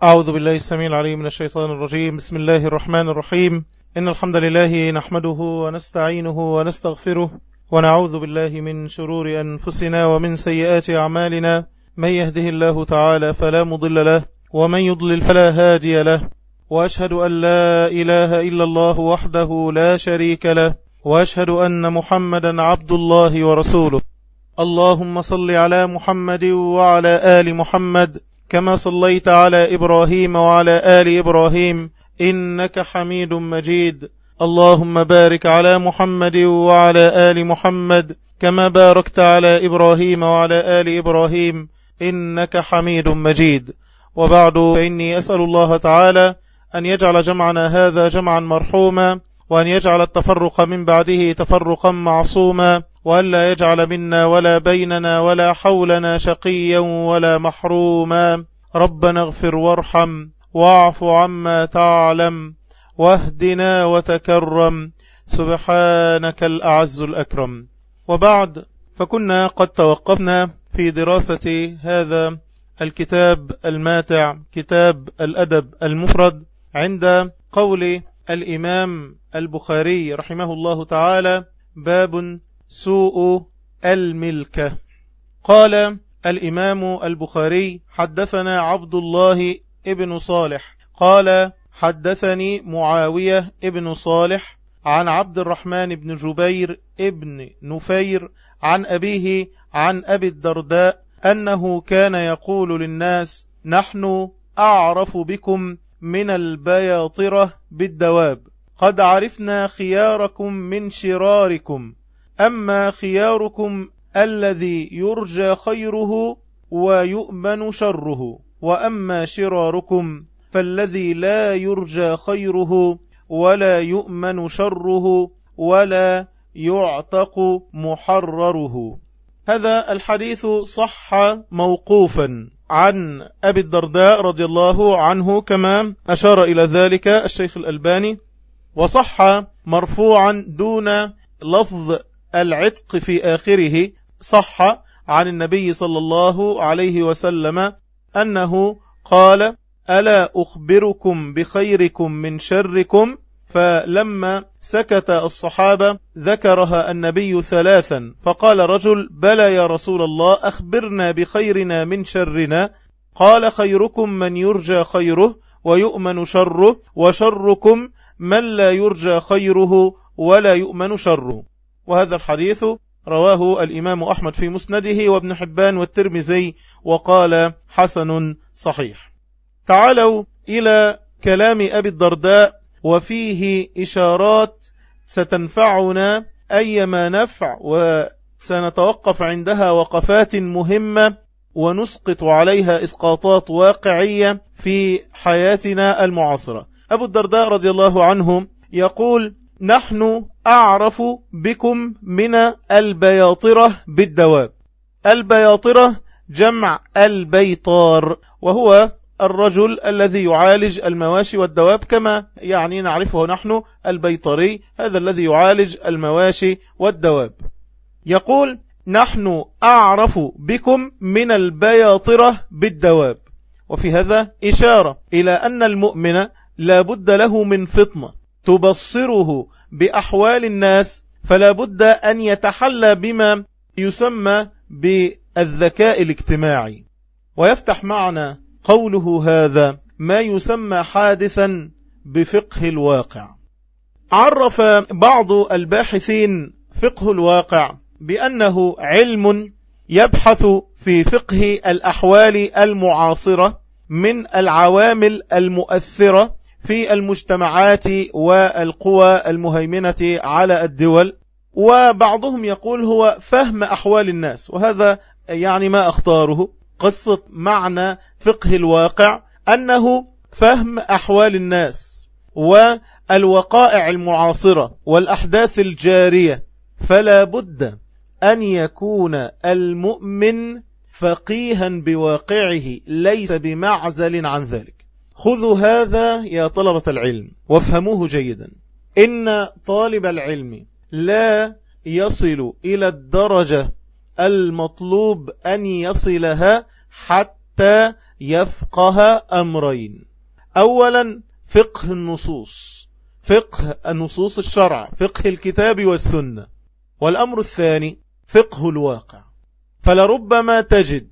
أعوذ بالله السميع العليم من الشيطان الرجيم. بسم الله الرحمن الرحيم. إن الحمد لله نحمده ونستعينه ونستغفره ونعوذ بالله من شرور أنفسنا ومن سيئات أعمالنا. من يهده الله تعالى فلا مضل له ومن يضلل فلا هادي له، وأشهد أن لا إله إلا الله وحده لا شريك له، وأشهد أن محمدا عبد الله ورسوله. اللهم صل على محمد وعلى آل محمد كما صليت على إبراهيم وعلى آل إبراهيم إنك حميد مجيد. اللهم بارك على محمد وعلى آل محمد كما باركت على إبراهيم وعلى آل إبراهيم إنك حميد مجيد. وبعد، فإني أسأل الله تعالى أن يجعل جمعنا هذا جمعا مرحوما، وأن يجعل التفرق من بعده تفرقا معصوما، وألا يجعل منا ولا بيننا ولا حولنا شقيا ولا محروما. ربنا اغفر وارحم واعف عما تعلم واهدنا وتكرم، سبحانك الأعز الأكرم. وبعد، فكنا قد توقفنا في دراسة هذا الكتاب الماتع، كتاب الأدب المفرد، عند قول الإمام البخاري رحمه الله تعالى: باب سوء الملكة. قال الإمام البخاري: حدثنا عبد الله ابن صالح قال حدثني معاوية ابن صالح عن عبد الرحمن بن جبير ابن نفير عن أبيه عن أبي الدرداء أنه كان يقول للناس: نحن أعرف بكم من البياطرة بالدواب، قد عرفنا خياركم من شراركم، أما خياركم الذي يرجى خيره ويؤمن شره، وأما شراركم فالذي لا يرجى خيره ولا يؤمن شره ولا يعتق محرره. هذا الحديث صح موقوفا عن أبي الدرداء رضي الله عنه، كما أشار إلى ذلك الشيخ الألباني، وصح مرفوعا دون لفظ العتق في آخره. صح عن النبي صلى الله عليه وسلم أنه قال: ألا أخبركم بخيركم من شركم؟ فلما سكت الصحابة ذكرها النبي ثلاثا، فقال رجل: بلى يا رسول الله، أخبرنا بخيرنا من شرنا. قال: خيركم من يرجى خيره ويؤمن شره، وشركم من لا يرجى خيره ولا يؤمن شره. وهذا الحديث رواه الإمام أحمد في مسنده وابن حبان والترمذي، وقال: حسن صحيح. تعالوا إلى كلام أبي الدرداء، وفيه إشارات ستنفعنا أيما نفع، وسنتوقف عندها وقفات مهمة ونسقط عليها إسقاطات واقعية في حياتنا المعاصرة. أبو الدرداء رضي الله عنه يقول: نحن أعرف بكم من البياطرة بالدواب. البياطرة جمع البيطار، وهو الرجل الذي يعالج المواشي والدواب، كما يعني نعرفه نحن البيطري، هذا الذي يعالج المواشي والدواب. يقول: نحن أعرف بكم من البياطرة بالدواب. وفي هذا إشارة إلى أن المؤمن لا بد له من فطنة تبصره بأحوال الناس، فلا بد أن يتحلى بما يسمى بالذكاء الاجتماعي. ويفتح معنا قوله هذا ما يسمى حادثا بفقه الواقع. عرف بعض الباحثين فقه الواقع بأنه علم يبحث في فقه الأحوال المعاصرة من العوامل المؤثرة في المجتمعات والقوى المهيمنة على الدول. وبعضهم يقول هو فهم أحوال الناس، وهذا يعني ما أختاره. قصة معنى فقه الواقع أنه فهم أحوال الناس والوقائع المعاصرة والأحداث الجارية، فلا بد أن يكون المؤمن فقيها بواقعه ليس بمعزل عن ذلك. خذوا هذا يا طلبة العلم وافهموه جيدا. إن طالب العلم لا يصل إلى الدرجة المطلوب أن يصلها حتى يفقه أمرين: أولا فقه النصوص، فقه النصوص الشرع، فقه الكتاب والسنة. والأمر الثاني فقه الواقع. فلربما تجد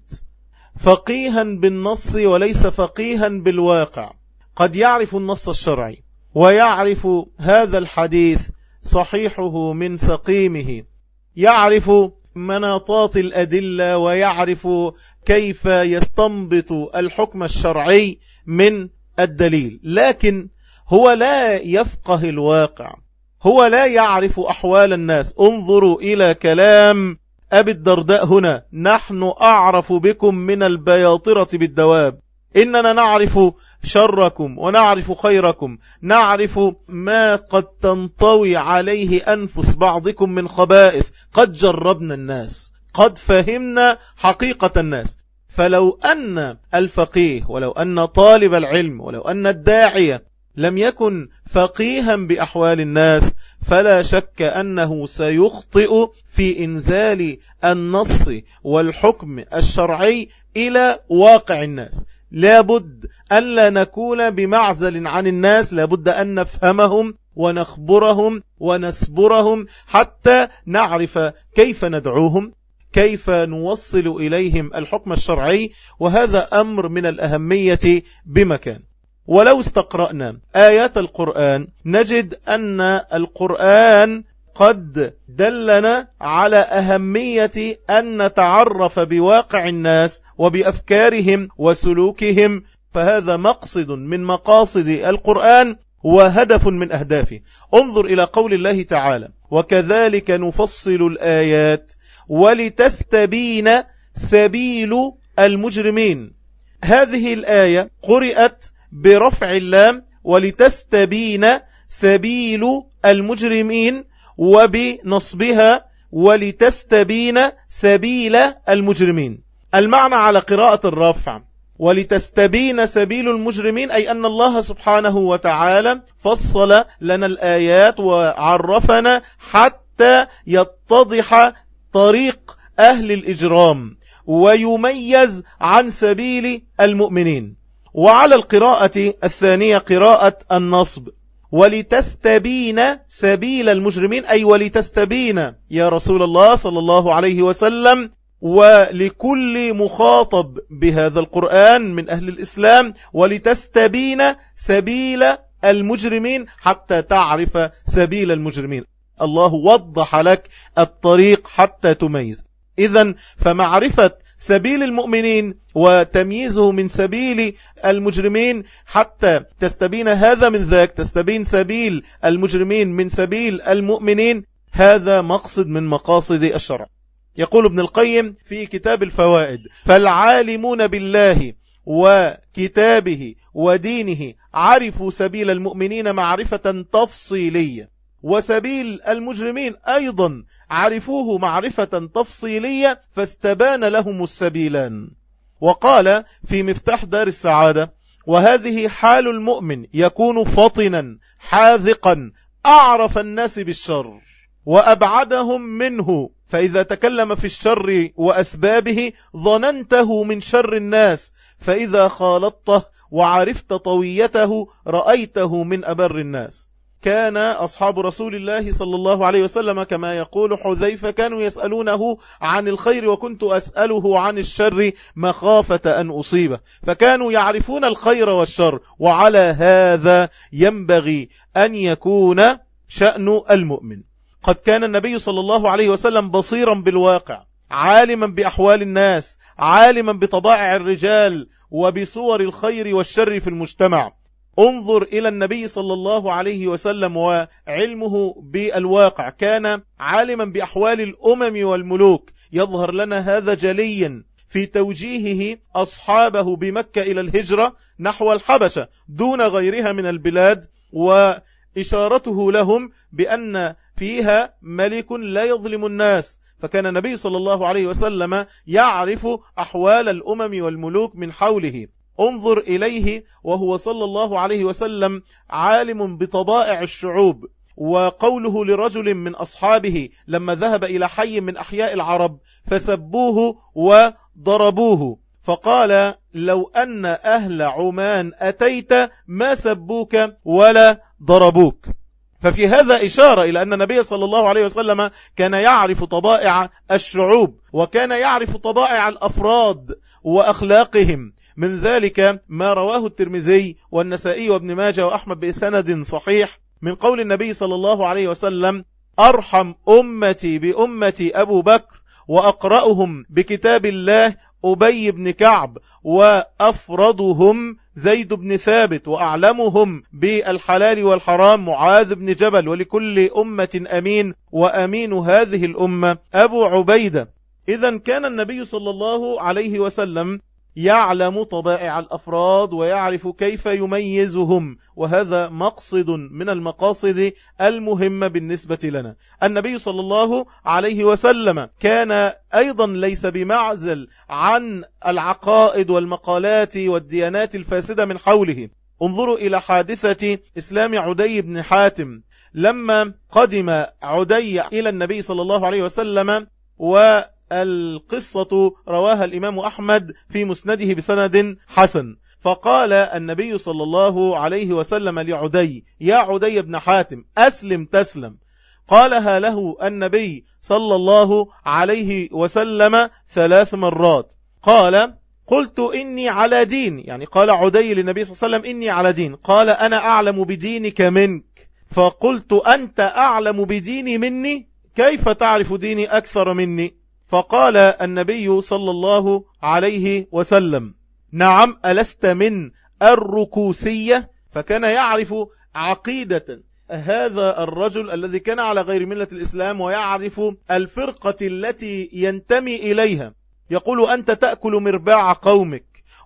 فقيها بالنص وليس فقيها بالواقع، قد يعرف النص الشرعي ويعرف هذا الحديث صحيحه من سقيمه، يعرف مناطات الأدلة ويعرف كيف يستنبط الحكم الشرعي من الدليل، لكن هو لا يفقه الواقع، هو لا يعرف أحوال الناس. انظروا إلى كلام أبي الدرداء هنا: نحن أعرف بكم من البياطرة بالدواب، إننا نعرف شركم ونعرف خيركم، نعرف ما قد تنطوي عليه أنفس بعضكم من خبائث، قد جربنا الناس، قد فهمنا حقيقة الناس. فلو أن الفقيه ولو أن طالب العلم ولو أن الداعية لم يكن فقيها بأحوال الناس، فلا شك أنه سيخطئ في إنزال النص والحكم الشرعي إلى واقع الناس. لابد ألا نكون بمعزل عن الناس، لابد أن نفهمهم ونخبرهم ونسبرهم حتى نعرف كيف ندعوهم، كيف نوصل إليهم الحكم الشرعي، وهذا أمر من الأهمية بمكان. ولو استقرأنا آيات القرآن نجد أن القرآن قد دلنا على أهمية أن نتعرف بواقع الناس وبأفكارهم وسلوكهم، فهذا مقصد من مقاصد القرآن وهدف من أهدافه. انظر إلى قول الله تعالى: وكذلك نفصل الآيات ولتستبين سبيل المجرمين. هذه الآية قرأت برفع اللام ولتستبين سبيل المجرمين، وبنصبها ولتستبين سبيل المجرمين. المعنى على قراءة الرفع ولتستبين سبيل المجرمين أي أن الله سبحانه وتعالى فصل لنا الآيات وعرفنا حتى يتضح طريق أهل الإجرام ويميز عن سبيل المؤمنين. وعلى القراءة الثانية قراءة النصب ولتستبين سبيل المجرمين أي ولتستبين يا رسول الله صلى الله عليه وسلم ولكل مخاطب بهذا القرآن من أهل الإسلام، ولتستبين سبيل المجرمين حتى تعرف سبيل المجرمين. الله وضح لك الطريق حتى تميز. إذن فمعرفة سبيل المؤمنين وتمييزه من سبيل المجرمين حتى تستبين هذا من ذاك، تستبين سبيل المجرمين من سبيل المؤمنين، هذا مقصد من مقاصد الشرع. يقول ابن القيم في كتاب الفوائد: فالعالمون بالله وكتابه ودينه عرفوا سبيل المؤمنين معرفة تفصيلية، وسبيل المجرمين أيضا عرفوه معرفة تفصيلية، فاستبان لهم السبيلان. وقال في مفتاح دار السعادة: وهذه حال المؤمن، يكون فطنا حاذقا أعرف الناس بالشر وأبعدهم منه، فإذا تكلم في الشر وأسبابه ظننته من شر الناس، فإذا خالطته وعرفت طويته رأيته من أبر الناس. كان أصحاب رسول الله صلى الله عليه وسلم كما يقول حذيفة كانوا يسألونه عن الخير وكنت أسأله عن الشر مخافة أن أصيبه، فكانوا يعرفون الخير والشر، وعلى هذا ينبغي أن يكون شأن المؤمن. قد كان النبي صلى الله عليه وسلم بصيرا بالواقع، عالما بأحوال الناس، عالما بطبائع الرجال وبصور الخير والشر في المجتمع. انظر إلى النبي صلى الله عليه وسلم وعلمه بالواقع، كان عالما بأحوال الأمم والملوك. يظهر لنا هذا جليا في توجيهه أصحابه بمكة إلى الهجرة نحو الحبشة دون غيرها من البلاد، وإشارته لهم بأن فيها ملك لا يظلم الناس. فكان النبي صلى الله عليه وسلم يعرف أحوال الأمم والملوك من حوله. انظر إليه وهو صلى الله عليه وسلم عالم بطبائع الشعوب. وقوله لرجل من أصحابه لما ذهب إلى حي من أحياء العرب فسبوه وضربوه، فقال لو أن أهل عمان أتيت ما سبوك ولا ضربوك. ففي هذا إشارة إلى أن النبي صلى الله عليه وسلم كان يعرف طبائع الشعوب، وكان يعرف طبائع الأفراد وأخلاقهم. من ذلك ما رواه الترمذي والنسائي وابن ماجه وأحمد بسند صحيح من قول النبي صلى الله عليه وسلم: أرحم أمتي بأمتي أبو بكر، وأقرأهم بكتاب الله أبي بن كعب، وأفرضهم زيد بن ثابت، وأعلمهم بالحلال والحرام معاذ بن جبل، ولكل أمة أمين، وأمين هذه الأمة أبو عبيدة. إذن كان النبي صلى الله عليه وسلم يعلم طبائع الأفراد ويعرف كيف يميزهم، وهذا مقصد من المقاصد المهمة بالنسبة لنا. النبي صلى الله عليه وسلم كان أيضا ليس بمعزل عن العقائد والمقالات والديانات الفاسدة من حوله. انظروا إلى حادثة إسلام عدي بن حاتم. لما قدم عدي إلى النبي صلى الله عليه وسلم، القصة رواها الإمام أحمد في مسنده بسند حسن، فقال النبي صلى الله عليه وسلم لعدي: يا عدي بن حاتم، أسلم تسلم. قالها له النبي صلى الله عليه وسلم 3 مرات. قال: قلت إني على دين، يعني قال عدي للنبي صلى الله عليه وسلم: إني على دين. قال: أنا أعلم بدينك منك. فقلت: أنت أعلم بديني مني؟ كيف تعرف ديني أكثر مني؟ فقال النبي صلى الله عليه وسلم: نعم، ألست من الركوسية؟ فكان يعرف عقيدة هذا الرجل الذي كان على غير ملة الإسلام، ويعرف الفرقة التي ينتمي إليها. يقول: أنت تأكل مرباع قومك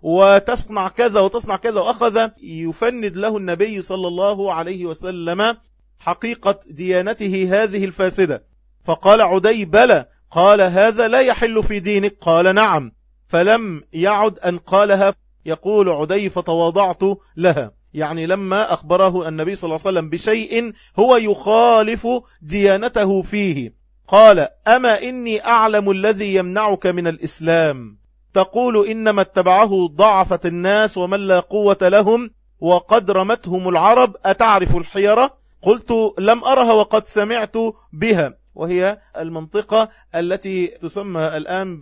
وتصنع كذا وتصنع كذا. وأخذ يفند له النبي صلى الله عليه وسلم حقيقة ديانته هذه الفاسدة. فقال عدي: بلى. قال: هذا لا يحل في دينك. قال: نعم. فلم يعد أن قالها. يقول عدي: فتواضعت لها، يعني لما أخبره النبي صلى الله عليه وسلم بشيء هو يخالف ديانته فيه. قال: أما إني أعلم الذي يمنعك من الإسلام. تقول إنما اتبعه ضعفة الناس ومن لا قوة لهم، وقد رمتهم العرب، أتعرف الحيرة؟ قلت: لم أرها وقد سمعت بها، وهي المنطقة التي تسمى الآن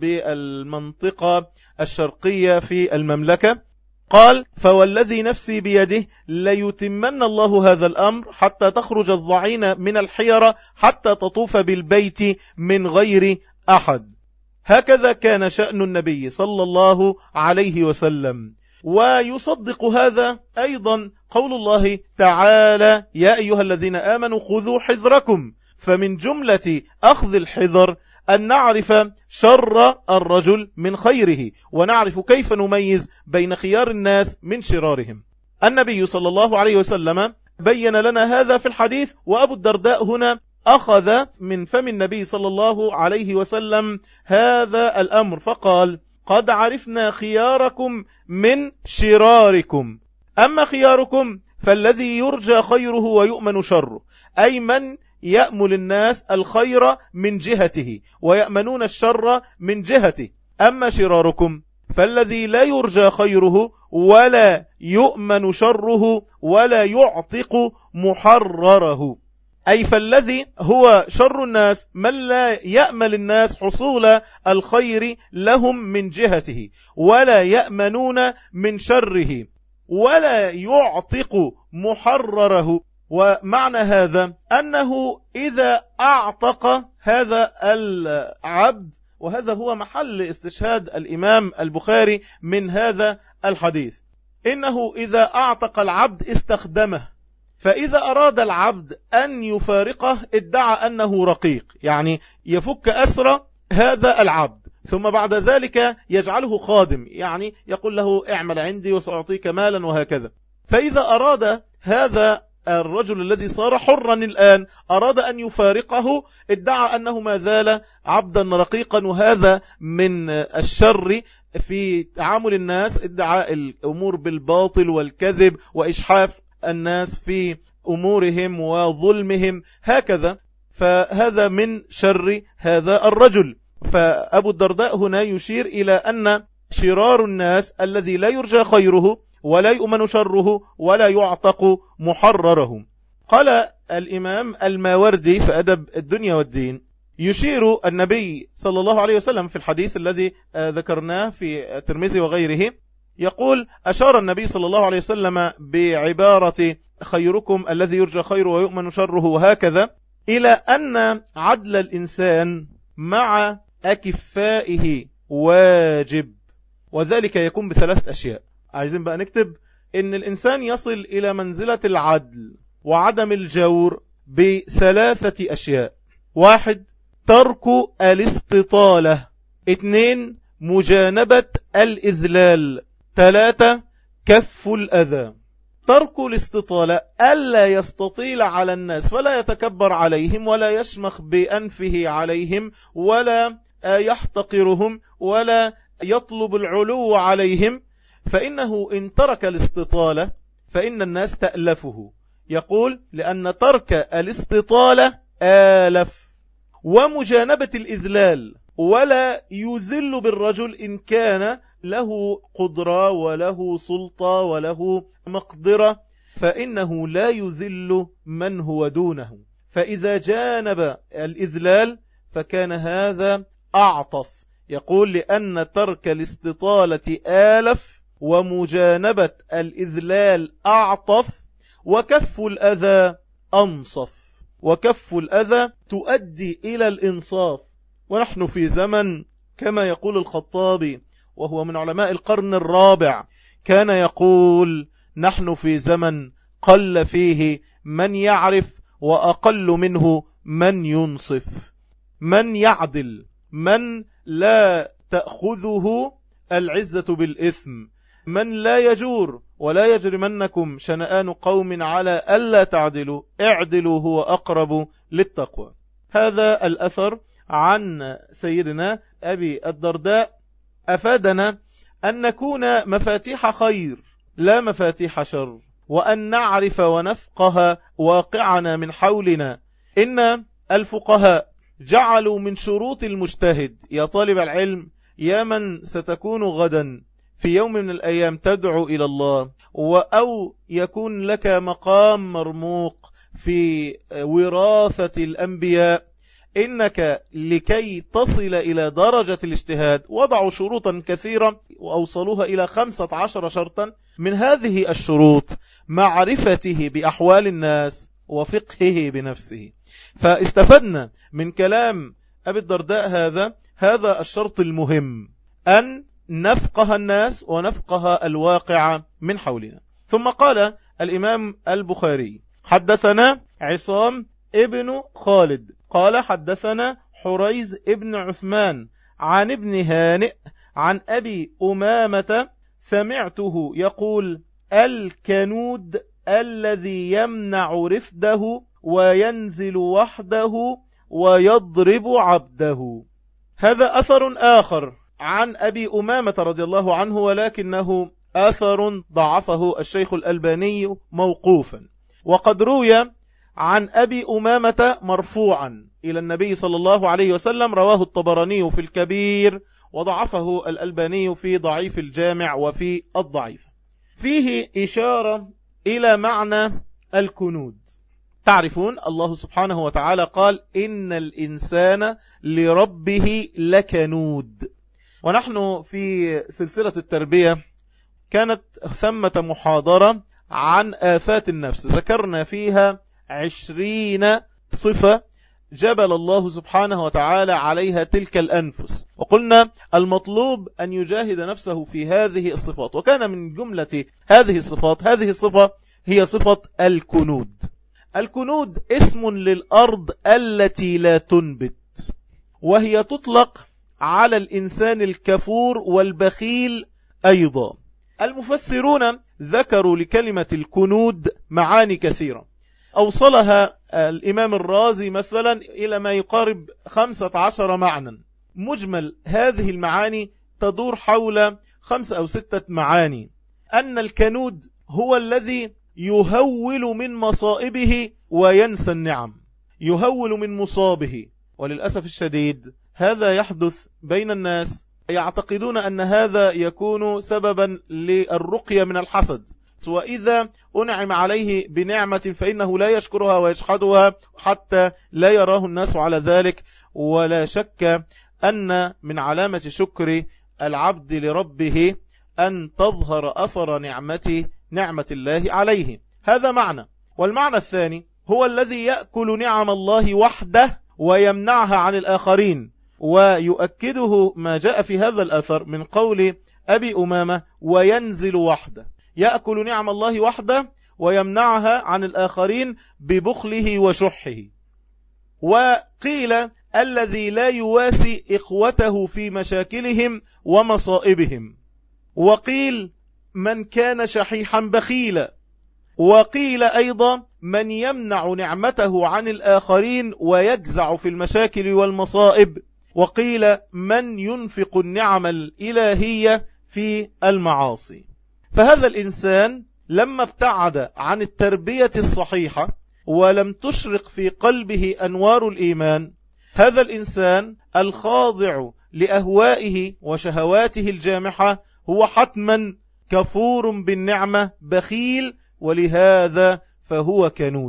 بالمنطقة الشرقية في المملكة. قال: فوالذي نفسي بيده ليتمن الله هذا الأمر حتى تخرج الضعين من الحيرة حتى تطوف بالبيت من غير أحد. هكذا كان شأن النبي صلى الله عليه وسلم. ويصدق هذا أيضا قول الله تعالى: يا أيها الذين آمنوا خذوا حذركم. فمن جملة أخذ الحذر أن نعرف شر الرجل من خيره، ونعرف كيف نميز بين خيار الناس من شرارهم. النبي صلى الله عليه وسلم بين لنا هذا في الحديث، وأبو الدرداء هنا أخذ من فم النبي صلى الله عليه وسلم هذا الأمر فقال: قد عرفنا خياركم من شراركم. أما خياركم فالذي يرجى خيره ويؤمن شره، أي من يأمل الناس الخير من جهته ويأمنون الشر من جهته. أما شراركم فالذي لا يرجى خيره ولا يؤمن شره ولا يعتق محرره، أي فالذي هو شر الناس من لا يأمل الناس حصول الخير لهم من جهته ولا يأمنون من شره ولا يعتق محرره. ومعنى هذا أنه إذا أعتق هذا العبد، وهذا هو محل استشهاد الإمام البخاري من هذا الحديث، إنه إذا أعتق العبد استخدمه، فإذا أراد العبد أن يفارقه ادعى أنه رقيق، يعني يفك أسر هذا العبد، ثم بعد ذلك يجعله خادم، يعني يقول له اعمل عندي وسأعطيك مالا وهكذا. فإذا أراد هذا الرجل الذي صار حرا الآن أراد أن يفارقه ادعى أنه ما زال عبدا رقيقا، وهذا من الشر في تعامل الناس، ادعاء الأمور بالباطل والكذب وإشحاف الناس في أمورهم وظلمهم هكذا، فهذا من شر هذا الرجل. فأبو الدرداء هنا يشير إلى أن شرار الناس الذي لا يرجى خيره ولا يؤمن شره ولا يعتق محرره. قال الإمام الماوردي في أدب الدنيا والدين: يشير النبي صلى الله عليه وسلم في الحديث الذي ذكرناه في الترمذي وغيره، يقول: أشار النبي صلى الله عليه وسلم بعبارة خيركم الذي يرجى خيره ويؤمن شره وهكذا، إلى أن عدل الإنسان مع أكفائه واجب، وذلك يكون بثلاث أشياء. عايزين بقى نكتب إن الإنسان يصل إلى منزلة العدل وعدم الجور بثلاثة أشياء: 1 ترك الاستطالة، 2 مجانبة الإذلال، 3 كف الأذى. ترك الاستطالة ألا يستطيل على الناس فلا يتكبر عليهم ولا يشمخ بأنفه عليهم ولا يحتقرهم ولا يطلب العلو عليهم، فإنه إن ترك الاستطالة فإن الناس تألفه. يقول: لأن ترك الاستطالة آلف. ومجانبة الإذلال، ولا يذل بالرجل إن كان له قدرة وله سلطة وله مقدرة، فإنه لا يذل من هو دونه. فإذا جانب الإذلال فكان هذا أعطف. يقول: لأن ترك الاستطالة آلف ومجانبة الإذلال أعطف وكف الأذى أنصف. وكف الأذى تؤدي إلى الإنصاف. ونحن في زمن كما يقول الخطابي وهو من علماء القرن الرابع، كان يقول: نحن في زمن قل فيه من يعرف وأقل منه من ينصف، من يعدل، من لا تأخذه العزة بالإثم، من لا يجور. ولا يجرمنكم شنآن قوم على ألا تعدلوا اعدلوا هو أقرب للتقوى. هذا الأثر عن سيدنا أبي الدرداء أفادنا أن نكون مفاتيح خير لا مفاتيح شر، وأن نعرف ونفقه واقعنا من حولنا. إن الفقهاء جعلوا من شروط المجتهد: يا طالب العلم، يا من ستكون غدا في يوم من الأيام تدعو إلى الله، أو يكون لك مقام مرموق في وراثة الأنبياء، إنك لكي تصل إلى درجة الاجتهاد وضعوا شروطا كثيرة وأوصلوها إلى 15 شرطا. من هذه الشروط معرفته بأحوال الناس وفقهه بنفسه. فاستفدنا من كلام أبي الدرداء هذا الشرط المهم، أن نفقه الناس ونفقه الواقع من حولنا. ثم قال الإمام البخاري: حدثنا عصام ابن خالد قال حدثنا حريز ابن عثمان عن ابن هانئ عن أبي أمامة سمعته يقول: الكنود الذي يمنع رفده وينزل وحده ويضرب عبده. هذا أثر آخر عن أبي أمامة رضي الله عنه، ولكنه أثر ضعفه الشيخ الألباني موقوفا. وقد روي عن أبي أمامة مرفوعا إلى النبي صلى الله عليه وسلم، رواه الطبراني في الكبير وضعفه الألباني في ضعيف الجامع وفي الضعيف. فيه إشارة إلى معنى الكنود. تعرفون الله سبحانه وتعالى قال: إن الإنسان لربه لكنود. ونحن في سلسلة التربية كانت ثمة محاضرة عن آفات النفس، ذكرنا فيها 20 صفة جبل الله سبحانه وتعالى عليها تلك الأنفس، وقلنا المطلوب أن يجاهد نفسه في هذه الصفات. وكان من جملة هذه الصفات هذه الصفة هي صفة الكنود. الكنود اسم للأرض التي لا تنبت، وهي تطلق على الإنسان الكفور والبخيل أيضا. المفسرون ذكروا لكلمة الكنود معاني كثيرة، أوصلها الإمام الرازي مثلا إلى ما يقارب 15 معنى. مجمل هذه المعاني تدور حول 5 أو 6 معاني. أن الكنود هو الذي يهول من مصائبه وينسى النعم، يهول من مصابه. وللأسف الشديد هذا يحدث بين الناس يعتقدون أن هذا يكون سببا للرقية من الحسد، وإذا أنعم عليه بنعمة فإنه لا يشكرها ويجحدها حتى لا يراه الناس على ذلك. ولا شك أن من علامة شكر العبد لربه أن تظهر أثر نعمة الله عليه. هذا معنى. والمعنى الثاني هو الذي يأكل نعم الله وحده ويمنعها عن الآخرين، ويؤكده ما جاء في هذا الأثر من قول أبي أمامة: وينزل وحده، يأكل نعم الله وحده ويمنعها عن الآخرين ببخله وشحه. وقيل: الذي لا يواسي إخوته في مشاكلهم ومصائبهم. وقيل: من كان شحيحا بخيلا. وقيل أيضا: من يمنع نعمته عن الآخرين ويجزع في المشاكل والمصائب. وقيل: من ينفق النعم الإلهية في المعاصي. فهذا الإنسان لما ابتعد عن التربية الصحيحة ولم تشرق في قلبه أنوار الإيمان، هذا الإنسان الخاضع لأهوائه وشهواته الجامحة هو حتما كفور بالنعمة، بخيل، ولهذا فهو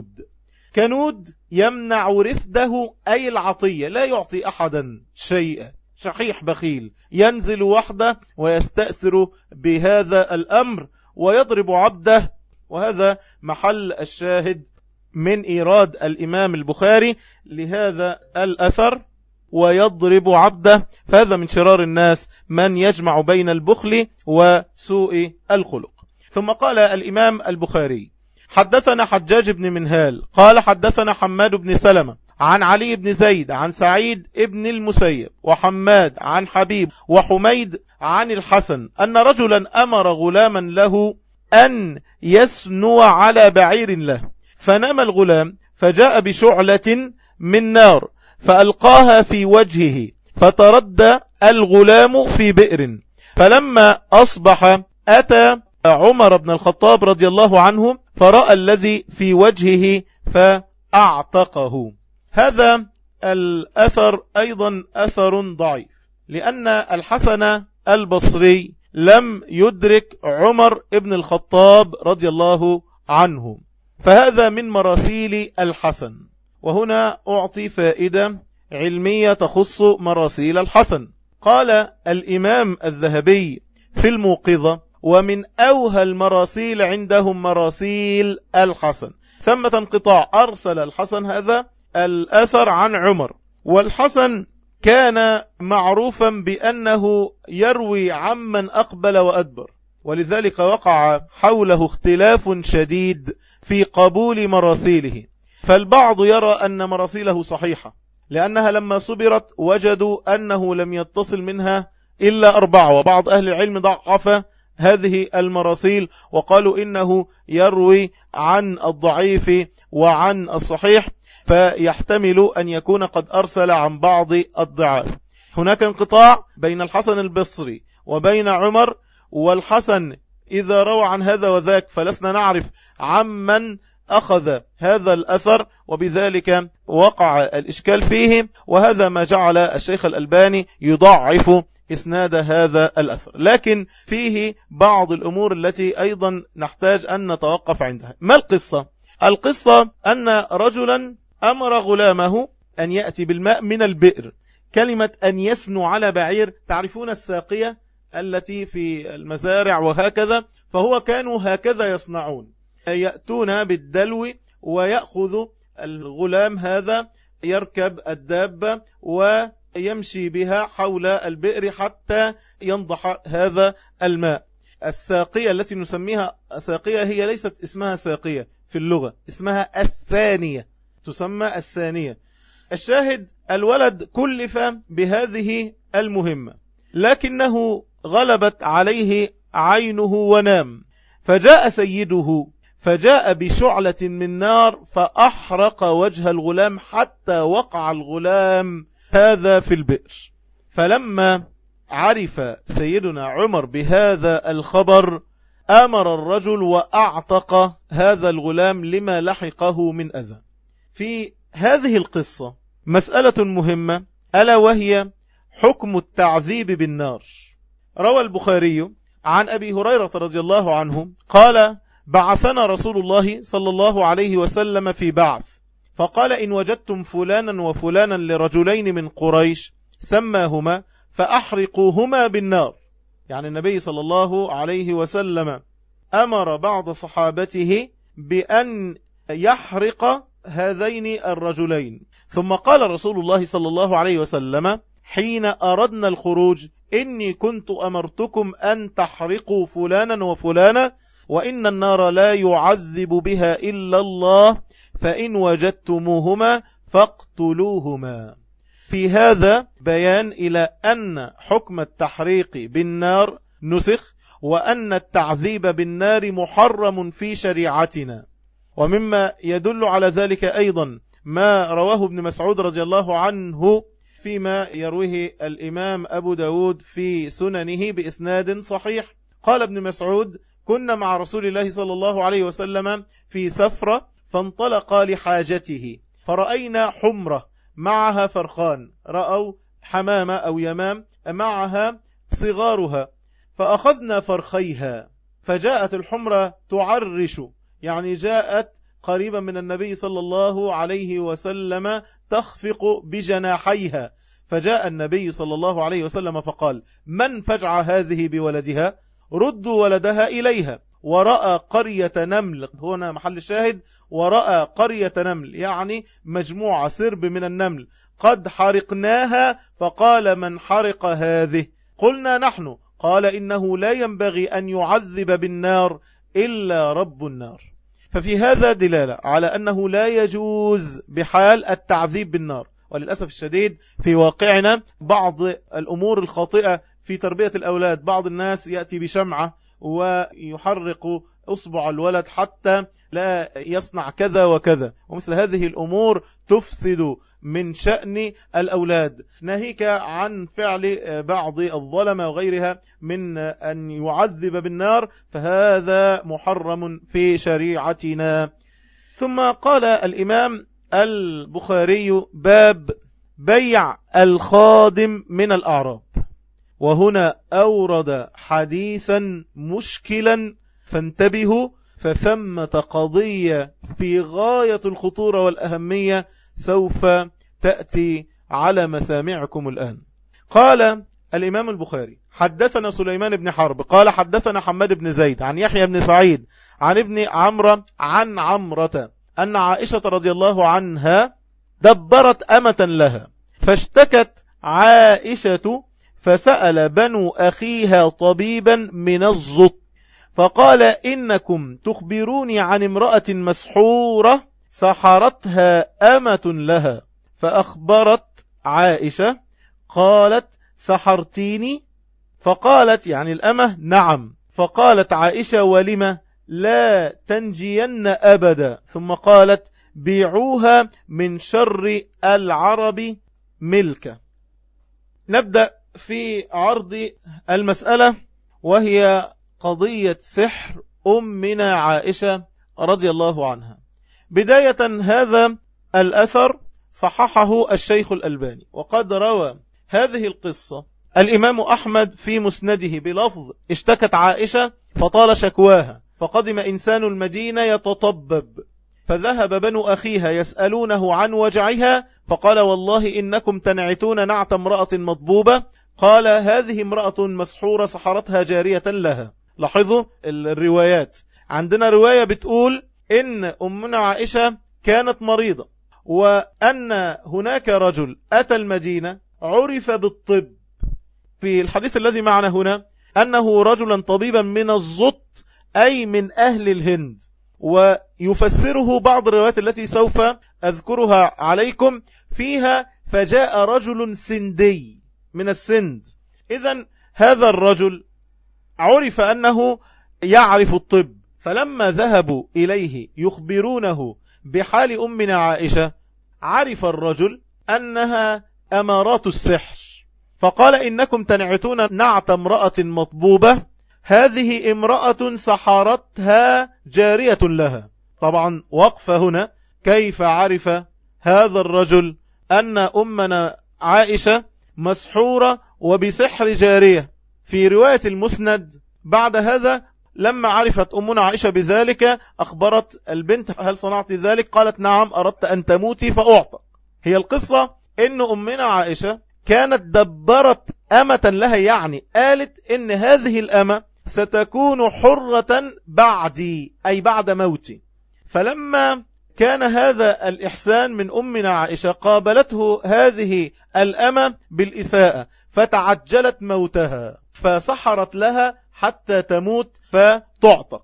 كنود يمنع رفده أي العطية، لا يعطي أحدا شيئا. شحيح بخيل ينزل وحده ويستأثر بهذا الأمر ويضرب عبده. وهذا محل الشاهد من إيراد الإمام البخاري لهذا الأثر: ويضرب عبده. فهذا من شرار الناس من يجمع بين البخل وسوء الخلق. ثم قال الإمام البخاري: حدثنا حجاج بن منهال قال حدثنا حماد بن سلمة عن علي بن زيد عن سعيد بن المسيب وحماد عن حبيب وحميد عن الحسن أن رجلا أمر غلاما له أن يسنو على بعير له، فنام الغلام فجاء بشعلة من نار فألقاها في وجهه، فتردى الغلام في بئر. فلما أصبح أتى عمر بن الخطاب رضي الله عنه فرأى الذي في وجهه فأعتقه. هذا الأثر أيضا أثر ضعيف، لأن الحسن البصري لم يدرك عمر بن الخطاب رضي الله عنه، فهذا من مراسيل الحسن. وهنا أعطي فائدة علمية تخص مراسيل الحسن. قال الإمام الذهبي في الموقظة: ومن أوهى المراسيل عندهم مراسيل الحسن. ثمة انقطاع أرسل الحسن هذا الأثر عن عمر، والحسن كان معروفا بأنه يروي عمن أقبل وأدبر، ولذلك وقع حوله اختلاف شديد في قبول مراسيله. فالبعض يرى أن مراسيله صحيحة، لأنها لما صبرت وجدوا أنه لم يتصل منها إلا 4، وبعض أهل العلم ضعف هذه المراسيل وقالوا إنه يروي عن الضعيف وعن الصحيح، فيحتمل أن يكون قد أرسل عن بعض الضعاف. هناك انقطاع بين الحسن البصري وبين عمر، والحسن إذا روى عن هذا وذاك فلسنا نعرف عمن أخذ هذا الأثر، وبذلك وقع الإشكال فيه. وهذا ما جعل الشيخ الألباني يضعف إسناد هذا الأثر، لكن فيه بعض الأمور التي أيضا نحتاج أن نتوقف عندها. ما القصة؟ القصة أن رجلا أمر غلامه أن يأتي بالماء من البئر. كلمة أن يسنو على بعير، تعرفون الساقية التي في المزارع وهكذا، فهو كانوا هكذا يصنعون، يأتون بالدلو ويأخذ الغلام هذا يركب الدابة ويمشي بها حول البئر حتى ينضح هذا الماء. الساقية التي نسميها ساقية هي ليست اسمها ساقية في اللغة، اسمها الثانية، تسمى الثانية. الشاهد الولد كلف بهذه المهمة، لكنه غلبت عليه عينه ونام، فجاء سيده فجاء بشعلة من نار فأحرق وجه الغلام حتى وقع الغلام هذا في البئر. فلما عرف سيدنا عمر بهذا الخبر أمر الرجل وأعتق هذا الغلام لما لحقه من أذى. في هذه القصة مسألة مهمة، ألا وهي حكم التعذيب بالنار. روى البخاري عن أبي هريرة رضي الله عنه قال: بعثنا رسول الله صلى الله عليه وسلم في بعث، فقال: إن وجدتم فلانا وفلانا لرجلين من قريش سماهما فأحرقوهما بالنار. يعني النبي صلى الله عليه وسلم أمر بعض صحابته بأن يحرق هذين الرجلين. ثم قال رسول الله صلى الله عليه وسلم حين أردنا الخروج: إني كنت أمرتكم أن تحرقوا فلانا وفلانا، وإن النار لا يعذب بها إلا الله، فإن وجدتموهما فاقتلوهما. في هذا بيان إلى أن حكم التحريق بالنار نسخ، وأن التعذيب بالنار محرم في شريعتنا. ومما يدل على ذلك أيضا ما رواه ابن مسعود رضي الله عنه فيما يرويه الإمام أبو داود في سننه بإسناد صحيح. قال ابن مسعود: كنا مع رسول الله صلى الله عليه وسلم في سفرة، فانطلق لحاجته، فرأينا حمرة معها فرخان، رأوا حمامة أو يمام معها صغارها، فأخذنا فرخيها، فجاءت الحمرة تعرش، يعني جاءت قريبا من النبي صلى الله عليه وسلم تخفق بجناحيها، فجاء النبي صلى الله عليه وسلم فقال: من فجع هذه بولدها؟ ردوا ولدها إليها. ورأى قرية نمل، هنا محل الشاهد، ورأى قرية نمل يعني مجموعة سرب من النمل، قد حرقناها، فقال: من حرق هذه؟ قلنا: نحن. قال: إنه لا ينبغي أن يعذب بالنار إلا رب النار. ففي هذا دلالة على أنه لا يجوز بحال التعذيب بالنار. وللأسف الشديد في واقعنا بعض الأمور الخاطئة في تربية الأولاد، بعض الناس يأتي بشمعة ويحرق أصبع الولد حتى لا يصنع كذا وكذا، ومثل هذه الأمور تفسد من شأن الأولاد، ناهيك عن فعل بعض الظلمة وغيرها من أن يعذب بالنار، فهذا محرم في شريعتنا. ثم قال الإمام البخاري: باب بيع الخادم من الأعراب. وهنا أورد حديثا مشكلا، فانتبهوا، فثمة قضية في غاية الخطورة والأهمية سوف تأتي على مسامعكم الآن. قال الإمام البخاري: حدثنا سليمان بن حرب قال حدثنا حماد بن زيد عن يحيى بن سعيد عن ابن عمرو عن عمرة أن عائشة رضي الله عنها دبرت أمة لها، فاشتكت عائشة فسأل بنو أخيها طبيبا من الزط، فقال: إنكم تخبروني عن امرأة مسحورة سحرتها أمة لها. فأخبرت عائشة قالت: سحرتيني؟ فقالت يعني الأمة: نعم. فقالت عائشة: ولم؟ لا تنجين أبدا. ثم قالت: بيعوها من شر العرب ملكة. نبدأ في عرض المسألة، وهي قضية سحر أمنا عائشة رضي الله عنها. بداية هذا الأثر صححه الشيخ الألباني، وقد روى هذه القصة الإمام أحمد في مسنده بلفظ: اشتكت عائشة فطال شكواها، فقدم إنسان المدينة يتطبب، فذهب بنو أخيها يسألونه عن وجعها، فقال: والله إنكم تنعتون نعت امرأة مضبوبة. قال: هذه امرأة مسحورة سحرتها جارية لها. لاحظوا الروايات، عندنا رواية بتقول إن أمنا عائشة كانت مريضة، وأن هناك رجل أتى المدينة عرف بالطب. في الحديث الذي معنا هنا أنه رجلا طبيبا من الزط، أي من أهل الهند، ويفسره بعض الروايات التي سوف أذكرها عليكم فيها: فجاء رجل سندي من السند. إذن هذا الرجل عرف أنه يعرف الطب، فلما ذهبوا إليه يخبرونه بحال أمنا عائشة، عرف الرجل أنها أمارات السحر، فقال: إنكم تنعتون نعت امرأة مطبوبة، هذه امرأة سحرتها جارية لها. طبعا وقفة هنا، كيف عرف هذا الرجل أن أمنا عائشة مسحورة وبسحر جارية. في رواية المسند بعد هذا لما عرفت أمنا عائشة بذلك أخبرت البنت: هل صنعت ذلك؟ قالت: نعم، أردت أن تموتي فأعطى. هي القصة إن أمنا عائشة كانت دبرت أمة لها، يعني قالت إن هذه الأمة ستكون حرة بعدي، أي بعد موتي. فلما كان هذا الإحسان من أمنا عائشة قابلته هذه الأمة بالإساءة فتعجلت موتها، فسحرت لها حتى تموت فتعتق.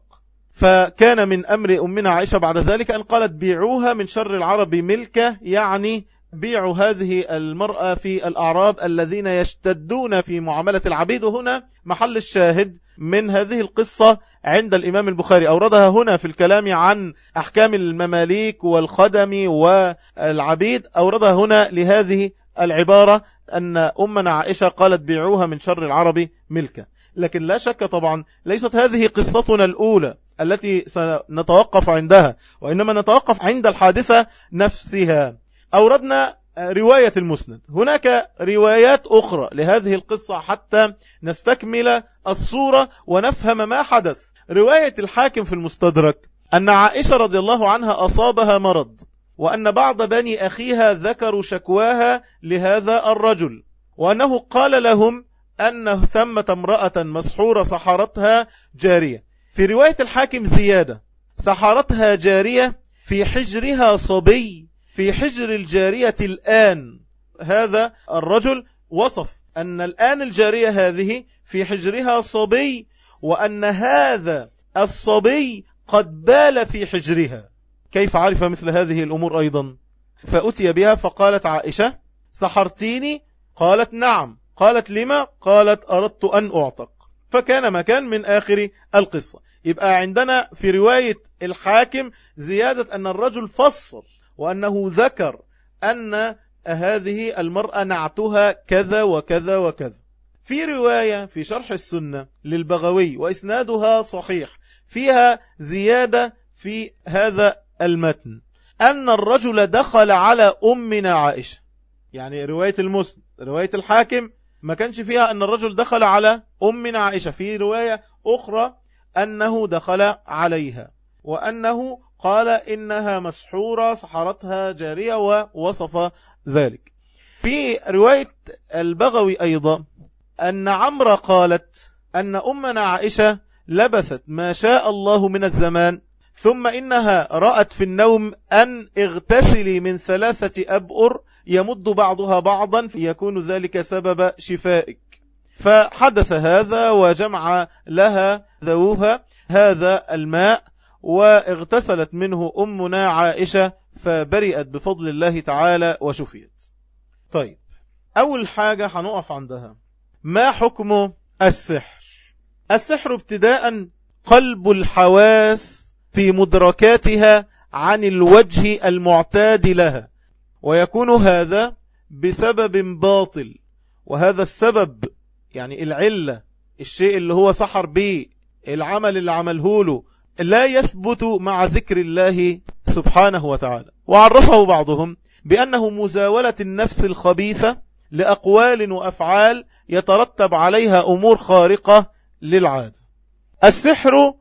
فكان من أمر أمنا عائشة بعد ذلك أن قالت: بيعوها من شر العرب ملكة، يعني بيعوا هذه المرأة في الأعراب الذين يشتدون في معاملة العبيد. وهنا محل الشاهد من هذه القصة عند الإمام البخاري، أوردها هنا في الكلام عن أحكام المماليك والخدم والعبيد، أوردها هنا لهذه العبارة أن أمنا عائشة قالت: بيعوها من شر العرب ملكة. لكن لا شك طبعا ليست هذه قصتنا الأولى التي سنتوقف عندها، وإنما نتوقف عند الحادثة نفسها. أوردنا رواية المسند، هناك روايات أخرى لهذه القصة حتى نستكمل الصورة ونفهم ما حدث. رواية الحاكم في المستدرك أن عائشة رضي الله عنها أصابها مرض، وأن بعض بني أخيها ذكروا شكواها لهذا الرجل، وأنه قال لهم أن ثمة امرأة مسحورة سحرتها جارية. في رواية الحاكم زيادة: سحرتها جارية في حجرها صبي، في حجر الجارية الآن. هذا الرجل وصف أن الآن الجارية هذه في حجرها صبي، وأن هذا الصبي قد بال في حجرها. كيف عرف مثل هذه الأمور أيضا؟ فأتي بها فقالت عائشة: سحرتيني؟ قالت: نعم. قالت: لما؟ قالت: أردت أن أعتق. فكان ما كان من آخر القصة. يبقى عندنا في رواية الحاكم زيادة أن الرجل فصل، وأنه ذكر أن هذه المرأة نعتها كذا وكذا وكذا. في رواية في شرح السنة للبغوي وإسنادها صحيح فيها زيادة في هذا المتن أن الرجل دخل على أمنا عائشة. يعني رواية المسلم، رواية الحاكم ما كانش فيها أن الرجل دخل على أمنا عائشة. في رواية أخرى أنه دخل عليها، وأنه قال إنها مسحورة سحرتها جارية ووصف ذلك. في رواية البغوي أيضا أن عمرو قالت أن أمنا عائشة لبثت ما شاء الله من الزمان، ثم إنها رأت في النوم أن اغتسلي من 3 أبؤر يمد بعضها بعضا فيكون ذلك سبب شفائك. فحدث هذا وجمع لها ذووها هذا الماء واغتسلت منه أمنا عائشة فبرئت بفضل الله تعالى وشفيت. طيب، أول حاجة هنقف عندها: ما حكم السحر؟ السحر ابتداء قلب الحواس في مدركاتها عن الوجه المعتاد لها، ويكون هذا بسبب باطل. وهذا السبب يعني العلة، الشيء اللي هو سحر به، العمل اللي عمله له، لا يثبت مع ذكر الله سبحانه وتعالى. وعرفه بعضهم بأنه مزاولة النفس الخبيثة لأقوال وأفعال يترتب عليها أمور خارقة للعادة. السحر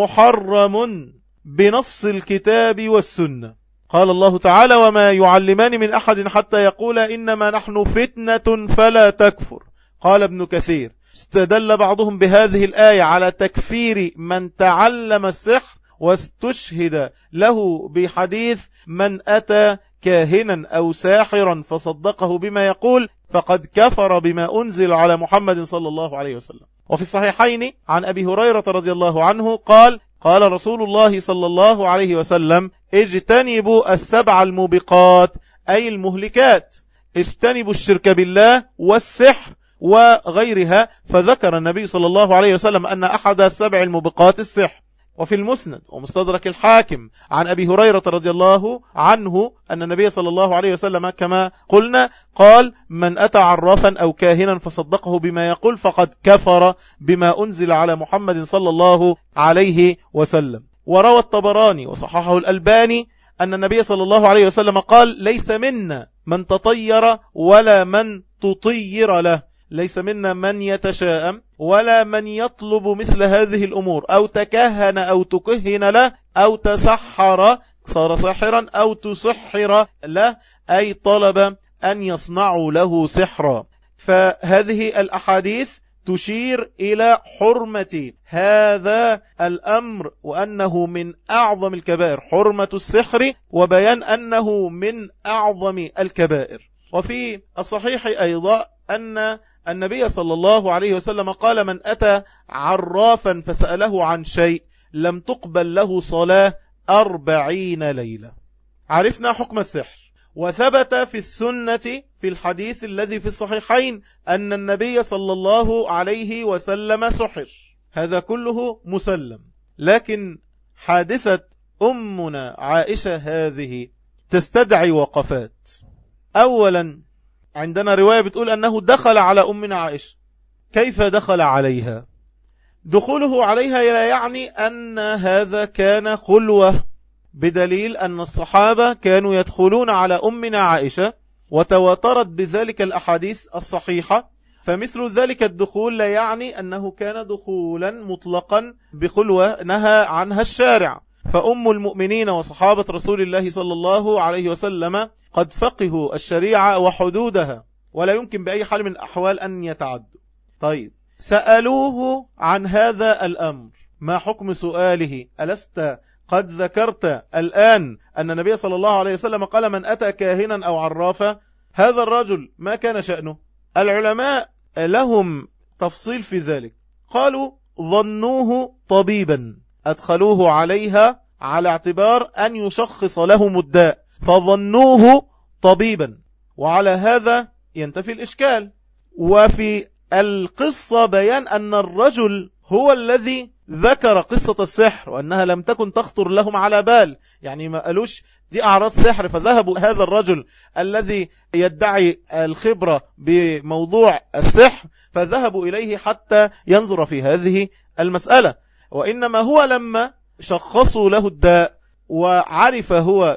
محرم بنص الكتاب والسنة. قال الله تعالى: وما يعلمان من أحد حتى يقول إنما نحن فتنة فلا تكفر. قال ابن كثير: استدل بعضهم بهذه الآية على تكفير من تعلم السحر، واستشهد له بحديث: من أتى كاهنا أو ساحرا فصدقه بما يقول فقد كفر بما أنزل على محمد صلى الله عليه وسلم. وفي الصحيحين عن أبي هريرة رضي الله عنه قال: قال رسول الله صلى الله عليه وسلم: اجتنبوا 7 الموبقات، أي المهلكات، اجتنبوا الشرك بالله والسحر وغيرها. فذكر النبي صلى الله عليه وسلم أن أحد 7 الموبقات السحر. وفي المسند ومستدرك الحاكم عن أبي هريرة رضي الله عنه أن النبي صلى الله عليه وسلم كما قلنا قال: من أتى عرافا أو كاهنا فصدقه بما يقول فقد كفر بما أنزل على محمد صلى الله عليه وسلم. وروى الطبراني وصححه الألباني أن النبي صلى الله عليه وسلم قال ليس منا من تطير ولا من تطير له، ليس منا من يتشاءم ولا من يطلب مثل هذه الأمور، أو تكهن أو تكهن له أو تسحر صار ساحرا أو تسحر له، أي طلب أن يصنعوا له سحرا. فهذه الأحاديث تشير إلى حرمة هذا الأمر وأنه من أعظم الكبائر، حرمة السحر، وبيان أنه من أعظم الكبائر. وفي الصحيح أيضا أن النبي صلى الله عليه وسلم قال من أتى عرافا فسأله عن شيء لم تقبل له صلاة 40 ليلة. عرفنا حكم السحر، وثبت في السنة في الحديث الذي في الصحيحين أن النبي صلى الله عليه وسلم سحر، هذا كله مسلم. لكن حادثة أمنا عائشة هذه تستدعي وقفات. أولا عندنا رواية بتقول أنه دخل على أمنا عائشة. كيف دخل عليها؟ دخوله عليها لا يعني أن هذا كان خلوة، بدليل أن الصحابة كانوا يدخلون على أمنا عائشة وتواترت بذلك الأحاديث الصحيحة، فمثل ذلك الدخول لا يعني أنه كان دخولا مطلقا بخلوة نهى عنها الشارع. فأم المؤمنين وصحابة رسول الله صلى الله عليه وسلم قد فقهوا الشريعة وحدودها، ولا يمكن بأي حال من الأحوال أن يتعدوا. طيب، سألوه عن هذا الأمر، ما حكم سؤاله؟ ألست قد ذكرت الآن أن النبي صلى الله عليه وسلم قال من أتى كاهنا أو عرافا؟ هذا الرجل ما كان شأنه؟ العلماء لهم تفصيل في ذلك. قالوا ظنوه طبيبا أدخلوه عليها على اعتبار أن يشخص لهم الداء، فظنوه طبيبا، وعلى هذا ينتفي الإشكال. وفي القصة بيان أن الرجل هو الذي ذكر قصة السحر وأنها لم تكن تخطر لهم على بال، يعني ما قالوش دي أعراض سحر فذهبوا هذا الرجل الذي يدعي الخبرة بموضوع السحر فذهبوا إليه حتى ينظر في هذه المسألة، وإنما هو لما شخصوا له الداء وعرف هو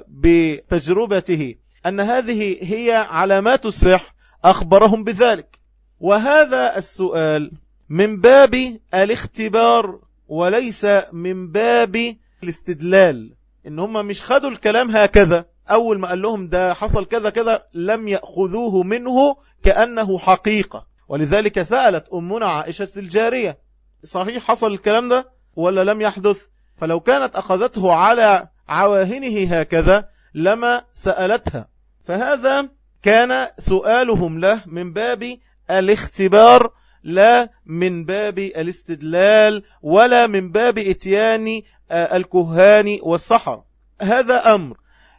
بتجربته أن هذه هي علامات السحر أخبرهم بذلك. وهذا السؤال من باب الاختبار وليس من باب الاستدلال، إن هم مش خدوا الكلام هكذا أول ما قال لهم ده حصل كذا كذا لم يأخذوه منه كأنه حقيقة. ولذلك سألت أمنا عائشة الجارية صحيح حصل الكلام ده ولا لم يحدث؟ فلو كانت أخذته على عواهنه هكذا لما سألتها. فهذا كان سؤالهم له من باب الاختبار لا من باب الاستدلال ولا من باب اتيان الكهان والسحر. هذا أمر.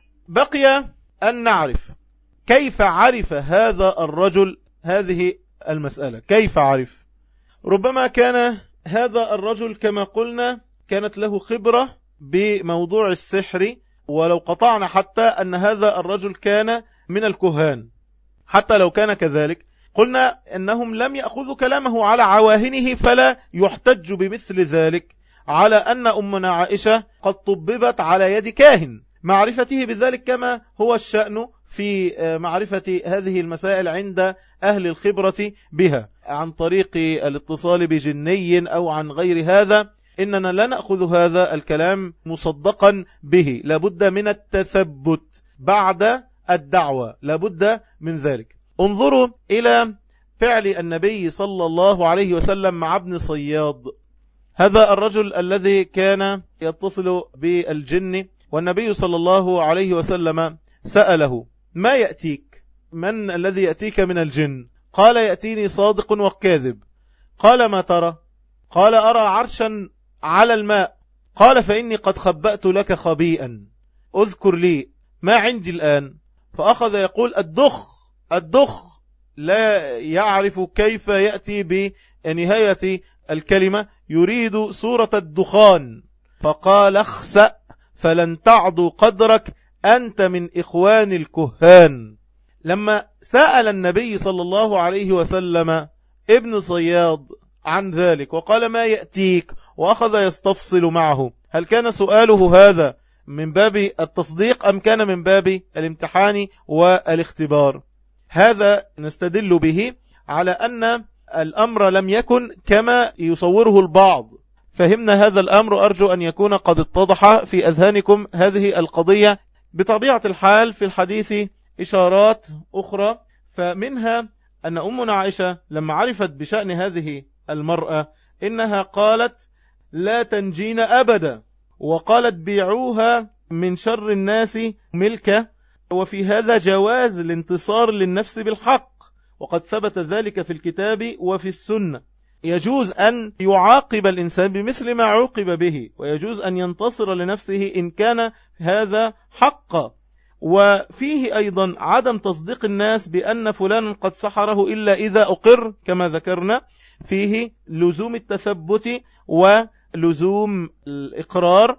بقي أن نعرف كيف عرف هذا الرجل هذه المسألة، كيف عرف؟ ربما كان هذا الرجل كما قلنا كانت له خبرة بموضوع السحر، ولو قطعنا حتى أن هذا الرجل كان من الكهان، حتى لو كان كذلك قلنا أنهم لم يأخذوا كلامه على عواهنه، فلا يحتج بمثل ذلك على أن أمنا عائشة قد طببت على يد كاهن، معرفته بذلك كما هو الشأن في معرفة هذه المسائل عند أهل الخبرة بها عن طريق الاتصال بجني أو عن غير هذا. إننا لا نأخذ هذا الكلام مصدقا به، لابد من التثبت بعد الدعوة، لابد من ذلك. انظروا إلى فعل النبي صلى الله عليه وسلم مع ابن صياد، هذا الرجل الذي كان يتصل بالجن، والنبي صلى الله عليه وسلم سأله ما يأتيك؟ من الذي يأتيك من الجن؟ قال يأتيني صادق وكاذب. قال ما ترى؟ قال أرى عرشا على الماء. قال فإني قد خبأت لك خبيئا، أذكر لي ما عندي الآن. فأخذ يقول الدخ لا يعرف كيف يأتي بنهاية الكلمة، يريد سورة الدخان. فقال اخسأ فلن تعدو قدرك، أنت من إخوان الكهان. لما سأل النبي صلى الله عليه وسلم ابن صياد عن ذلك وقال ما يأتيك وأخذ يستفصل معه، هل كان سؤاله هذا من باب التصديق أم كان من باب الامتحان والاختبار؟ هذا نستدل به على أن الأمر لم يكن كما يصوره البعض. فهمنا هذا الأمر، أرجو أن يكون قد اتضح في أذهانكم هذه القضية. بطبيعة الحال في الحديث إشارات أخرى، فمنها أن أمنا عائشة لما عرفت بشأن هذه المرأة إنها قالت لا تنجين أبدا، وقالت بيعوها من شر الناس ملكة. وفي هذا جواز الانتصار للنفس بالحق، وقد ثبت ذلك في الكتاب وفي السنة. يجوز أن يعاقب الإنسان بمثل ما عوقب به، ويجوز أن ينتصر لنفسه إن كان هذا حقا. وفيه أيضا عدم تصديق الناس بأن فلان قد سحره إلا إذا أقر، كما ذكرنا فيه لزوم التثبت ولزوم الإقرار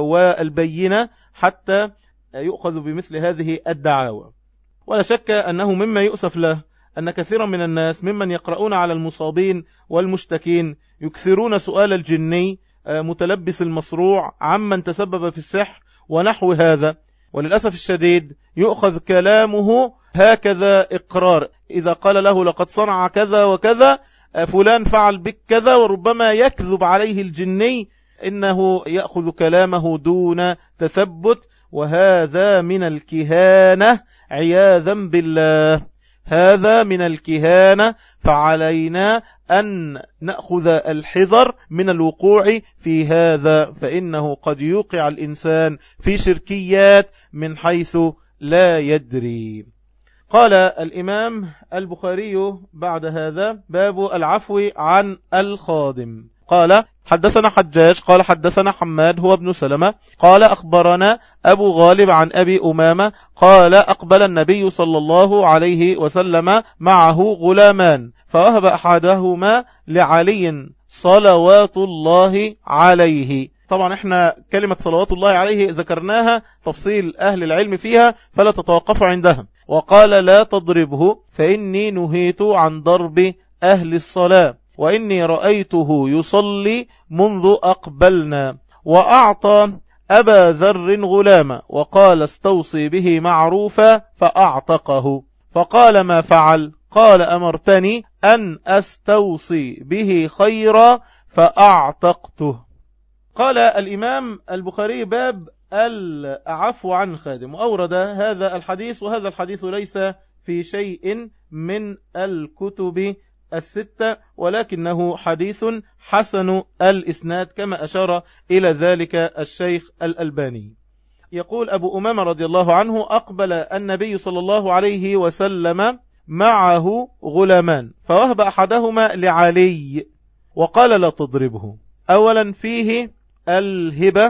والبينة حتى يؤخذ بمثل هذه الدعاوى. ولا شك أنه مما يؤسف له أن كثيرا من الناس ممن يقرؤون على المصابين والمشتكين يكثرون سؤال الجني متلبس المصروع عمن تسبب في السحر ونحو هذا. وللأسف الشديد يؤخذ كلامه هكذا إقرار، إذا قال له لقد صنع كذا وكذا، فلان فعل بك كذا، وربما يكذب عليه الجني، إنه يأخذ كلامه دون تثبت، وهذا من الكهانة عياذا بالله. هذا من الكهانة، فعلينا أن نأخذ الحذر من الوقوع في هذا، فإنه قد يوقع الإنسان في شركيات من حيث لا يدري. قال الإمام البخاري بعد هذا: باب العفو عن الخادم. قال: حدثنا حجاج قال حدثنا حماد هو ابن سلمة قال أخبرنا أبو غالب عن أبي أمامة قال: أقبل النبي صلى الله عليه وسلم معه غلامان، فوهب أحدهما لعلي صلوات الله عليه. طبعا احنا كلمة صلوات الله عليه ذكرناها تفصيل أهل العلم فيها، فلا تتوقفوا عندها. وقال: لا تضربه فإني نهيت عن ضرب أهل الصلاة، وإني رأيته يصلي منذ أقبلنا. وأعطى أبا ذر غلاما وقال: استوصي به معروفا، فأعتقه. فقال: ما فعل؟ قال: أمرتني أن أستوصي به خيرا فأعتقته. قال الإمام البخاري: باب العفو عن الخادم. وأورد هذا الحديث، وهذا الحديث ليس في شيء من الكتب الستة، ولكنه حديث حسن الإسناد كما أشار إلى ذلك الشيخ الألباني. يقول أبو أمامة رضي الله عنه: أقبل النبي صلى الله عليه وسلم معه غلامان، فوهب أحدهما لعلي وقال: لا تضربه. أولا فيه الهبة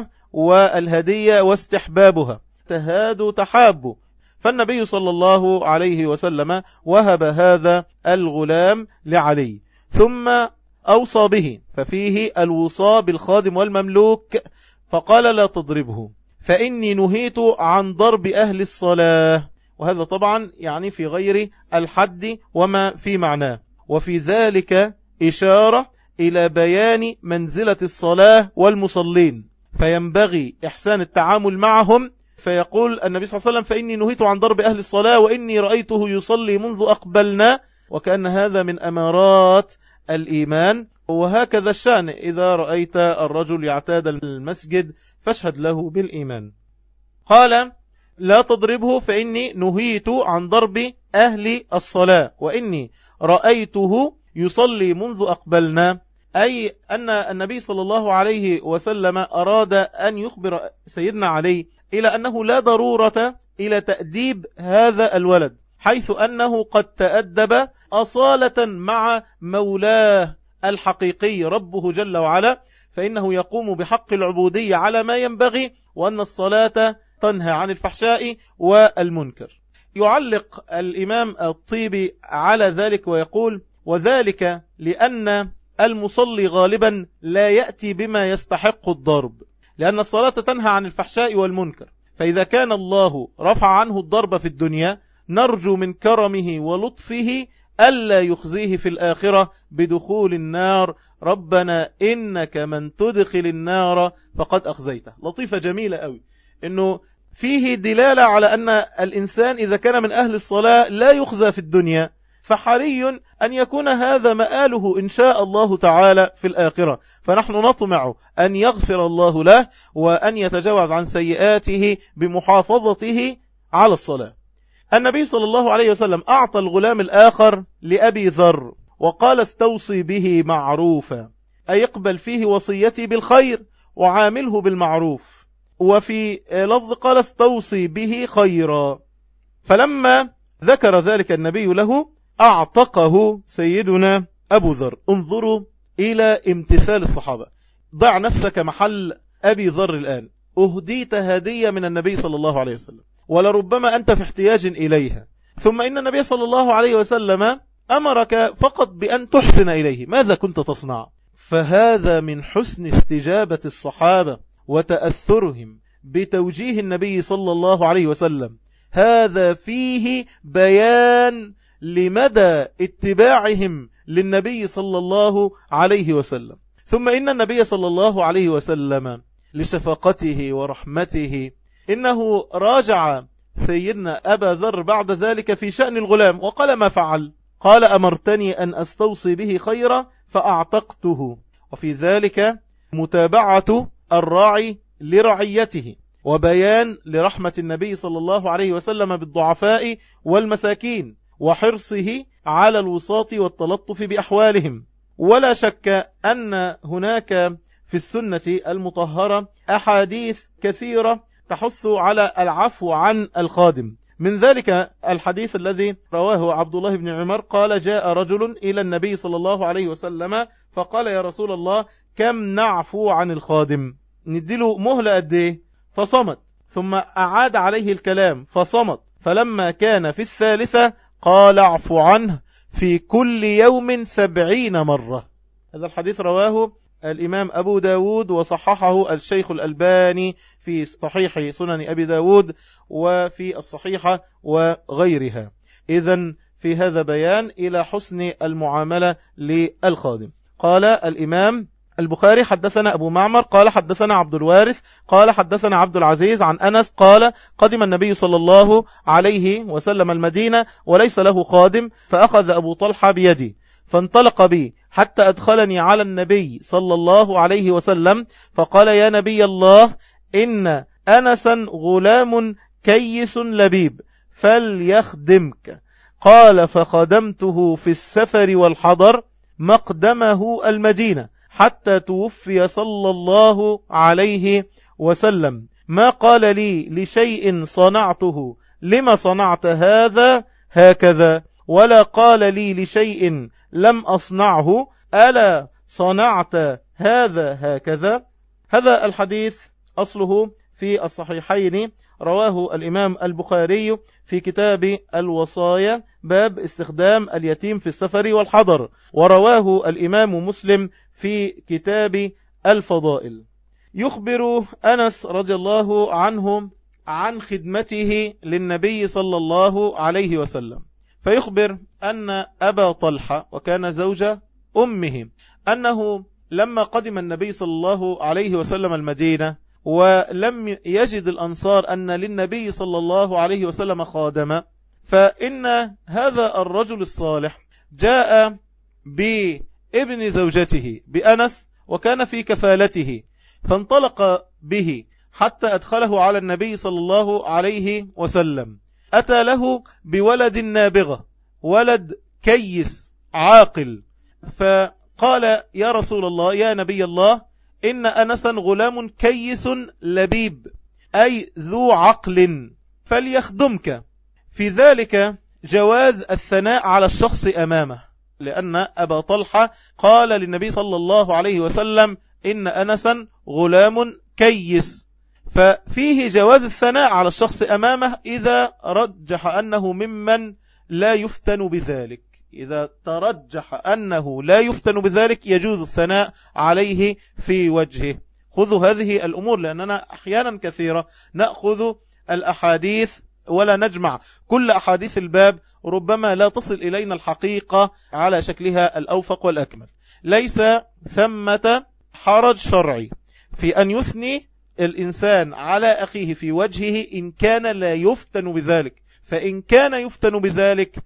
والهدية واستحبابها، تهادوا تحابوا، فالنبي صلى الله عليه وسلم وهب هذا الغلام لعلي، ثم أوصى به، ففيه الوصاء بالخادم والمملوك، فقال: لا تضربه فإني نهيت عن ضرب أهل الصلاة. وهذا طبعا يعني في غير الحد وما في معناه، وفي ذلك إشارة إلى بيان منزلة الصلاة والمصلين، فينبغي إحسان التعامل معهم. فيقول النبي صلى الله عليه وسلم: فإني نهيت عن ضرب أهل الصلاة وإني رأيته يصلي منذ أقبلنا، وكأن هذا من أمارات الإيمان. وهكذا الشأن، إذا رأيت الرجل يعتاد المسجد فاشهد له بالإيمان. قال: لا تضربه فإني نهيت عن ضرب أهل الصلاة وإني رأيته يصلي منذ أقبلنا، أي أن النبي صلى الله عليه وسلم أراد أن يخبر سيدنا علي إلى أنه لا ضرورة إلى تأديب هذا الولد، حيث أنه قد تأدب أصالة مع مولاه الحقيقي ربه جل وعلا، فإنه يقوم بحق العبودية على ما ينبغي، وأن الصلاة تنهى عن الفحشاء والمنكر. يعلق الإمام الطيبي على ذلك ويقول: وذلك لأن المصلي غالبا لا يأتي بما يستحق الضرب، لأن الصلاة تنهى عن الفحشاء والمنكر، فإذا كان الله رفع عنه الضرب في الدنيا نرجو من كرمه ولطفه ألا يخزيه في الآخرة بدخول النار. ربنا إنك من تدخل النار فقد أخزيته. لطيفة جميلة قوي، أنه فيه دلالة على أن الإنسان إذا كان من أهل الصلاة لا يخزى في الدنيا، فحري أن يكون هذا مآله إن شاء الله تعالى في الآخرة. فنحن نطمع أن يغفر الله له وأن يتجاوز عن سيئاته بمحافظته على الصلاة. النبي صلى الله عليه وسلم أعطى الغلام الآخر لأبي ذر وقال استوصي به معروفا، أي اقبل فيه وصيتي بالخير وعامله بالمعروف. وفي لفظ قال استوصي به خيرا. فلما ذكر ذلك النبي له أعتقه سيدنا أبو ذر. انظروا إلى امتثال الصحابة. ضع نفسك محل أبي ذر الآن، أهديت هدية من النبي صلى الله عليه وسلم ولربما أنت في احتياج إليها، ثم إن النبي صلى الله عليه وسلم أمرك فقط بأن تحسن إليه، ماذا كنت تصنع؟ فهذا من حسن استجابة الصحابة وتأثرهم بتوجيه النبي صلى الله عليه وسلم. هذا فيه بيان لمدى اتباعهم للنبي صلى الله عليه وسلم. ثم إن النبي صلى الله عليه وسلم لشفقته ورحمته إنه راجع سيدنا أبا ذر بعد ذلك في شأن الغلام وقال ما فعل؟ قال أمرتني أن أستوصي به خيرا فأعتقته. وفي ذلك متابعة الراعي لرعيته وبيان لرحمة النبي صلى الله عليه وسلم بالضعفاء والمساكين وحرصه على الوساط والتلطف بأحوالهم. ولا شك أن هناك في السنة المطهرة أحاديث كثيرة تحث على العفو عن الخادم. من ذلك الحديث الذي رواه عبد الله بن عمر قال جاء رجل إلى النبي صلى الله عليه وسلم فقال يا رسول الله كم نعفو عن الخادم؟ نديله مهلة قد ايه؟ فصمت، ثم أعاد عليه الكلام فصمت، فلما كان في الثالثة قال اعفو عنه في كل يوم 70 مرة. هذا الحديث رواه الإمام أبو داود وصححه الشيخ الألباني في صحيح سنن أبي داود وفي الصحيحة وغيرها. إذن في هذا بيان إلى حسن المعاملة للخادم. قال الإمام البخاري حدثنا أبو معمر قال حدثنا عبد الوارث قال حدثنا عبد العزيز عن أنس قال قدم النبي صلى الله عليه وسلم المدينة وليس له خادم، فأخذ أبو طلحة بيدي فانطلق بي حتى أدخلني على النبي صلى الله عليه وسلم فقال يا نبي الله إن أنسا غلام كيس لبيب فليخدمك. قال فخدمته في السفر والحضر مقدمه المدينة حتى توفي صلى الله عليه وسلم، ما قال لي لشيء صنعته لما صنعت هذا هكذا، ولا قال لي لشيء لم أصنعه ألا صنعت هذا هكذا. هذا الحديث أصله في الصحيحين، رواه الإمام البخاري في كتاب الوصايا باب استخدام اليتيم في السفر والحضر، ورواه الإمام مسلم في كتاب الفضائل. يخبر أنس رضي الله عنه عن خدمته للنبي صلى الله عليه وسلم، فيخبر أن أبا طلحة وكان زوج أمه أنه لما قدم النبي صلى الله عليه وسلم المدينة ولم يجد الأنصار أن للنبي صلى الله عليه وسلم خادما، فإن هذا الرجل الصالح جاء بابن زوجته بأنس وكان في كفالته، فانطلق به حتى أدخله على النبي صلى الله عليه وسلم. أتى له بولد نابغة، ولد كيس عاقل، فقال يا رسول الله يا نبي الله إن أنسا غلام كيس لبيب أي ذو عقل فليخدمك. في ذلك جواز الثناء على الشخص أمامه، لأن أبا طلحة قال للنبي صلى الله عليه وسلم إن أنسا غلام كيس، ففيه جواز الثناء على الشخص أمامه إذا رجح أنه ممن لا يفتن بذلك. إذا ترجح أنه لا يفتن بذلك يجوز الثناء عليه في وجهه. خذوا هذه الأمور، لأننا أحيانا كثيرة نأخذ الأحاديث ولا نجمع كل أحاديث الباب، ربما لا تصل إلينا الحقيقة على شكلها الأوفق والأكمل. ليس ثمة حرج شرعي في أن يثني الإنسان على أخيه في وجهه إن كان لا يفتن بذلك، فإن كان يفتن بذلك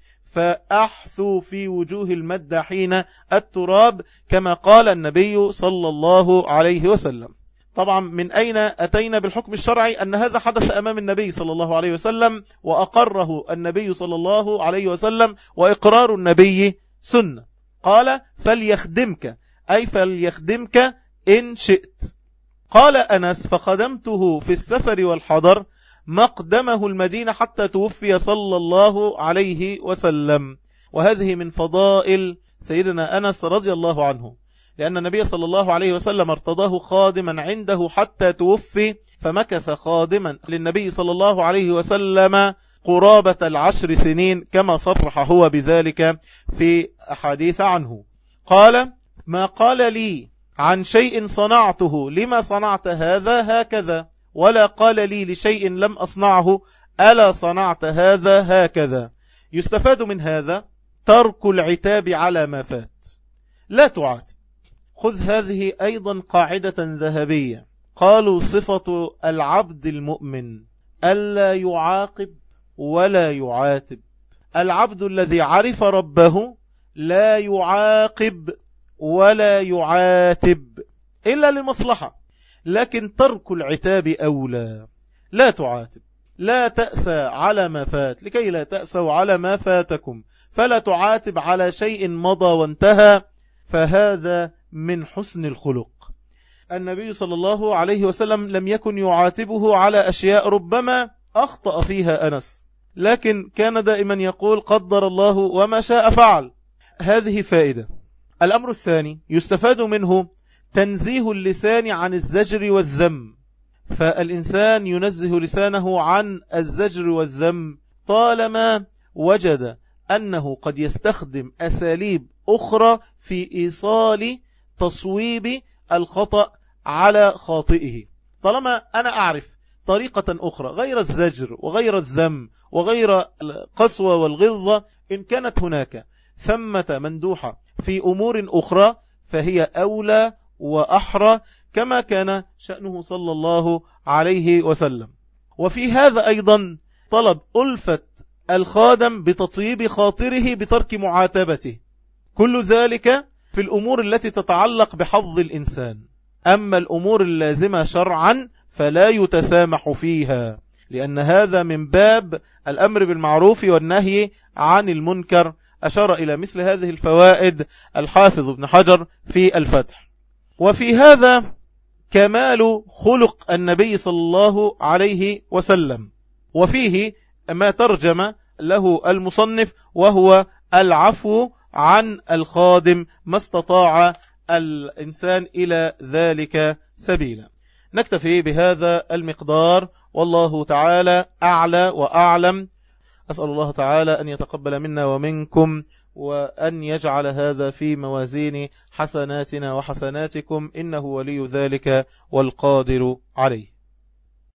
فأحثوا في وجوه المداحين التراب كما قال النبي صلى الله عليه وسلم. طبعا من أين أتينا بالحكم الشرعي؟ أن هذا حدث أمام النبي صلى الله عليه وسلم وأقره النبي صلى الله عليه وسلم، وإقرار النبي سنة. قال فليخدمك، أي فليخدمك إن شئت. قال أنس فخدمته في السفر والحضر مقدمه المدينة حتى توفي صلى الله عليه وسلم. وهذه من فضائل سيدنا أنس رضي الله عنه، لأن النبي صلى الله عليه وسلم ارتضاه خادما عنده حتى توفي، فمكث خادما للنبي صلى الله عليه وسلم قرابة 10 سنين كما صرح هو بذلك في أحاديث عنه. قال ما قال لي عن شيء صنعته لما صنعت هذا هكذا، ولا قال لي لشيء لم أصنعه ألا صنعت هذا هكذا. يستفاد من هذا ترك العتاب على ما فات، لا تعاتب. خذ هذه أيضا قاعدة ذهبية، قالوا صفة العبد المؤمن ألا يعاقب ولا يعاتب. العبد الذي عرف ربه لا يعاقب ولا يعاتب إلا للمصلحة، لكن ترك العتاب أولى. لا تعاتب، لا تأسى على ما فات لكي لا تأسوا على ما فاتكم، فلا تعاتب على شيء مضى وانتهى، فهذا من حسن الخلق. النبي صلى الله عليه وسلم لم يكن يعاتبه على أشياء ربما أخطأ فيها أنس، لكن كان دائما يقول قدر الله وما شاء فعل. هذه فائدة. الأمر الثاني يستفاد منه تنزيه اللسان عن الزجر والذم، فالإنسان ينزه لسانه عن الزجر والذم طالما وجد أنه قد يستخدم أساليب أخرى في إيصال تصويب الخطأ على خاطئه. طالما أنا أعرف طريقة أخرى غير الزجر وغير الذم وغير القسوة والغلظة، إن كانت هناك ثمة مندوحة في أمور أخرى فهي أولى وأحرى، كما كان شأنه صلى الله عليه وسلم. وفي هذا أيضا طلب ألفة الخادم بتطيب خاطره بترك معاتبته، كل ذلك في الأمور التي تتعلق بحظ الإنسان. أما الأمور اللازمة شرعا فلا يتسامح فيها، لأن هذا من باب الأمر بالمعروف والنهي عن المنكر. أشار إلى مثل هذه الفوائد الحافظ ابن حجر في الفتح. وفي هذا كمال خلق النبي صلى الله عليه وسلم، وفيه ما ترجم له المصنف وهو العفو عن الخادم ما استطاع الإنسان إلى ذلك سبيلا. نكتفي بهذا المقدار، والله تعالى أعلى وأعلم. أسأل الله تعالى أن يتقبل منا ومنكم، وأن يجعل هذا في موازين حسناتنا وحسناتكم، إنه ولي ذلك والقادر عليه.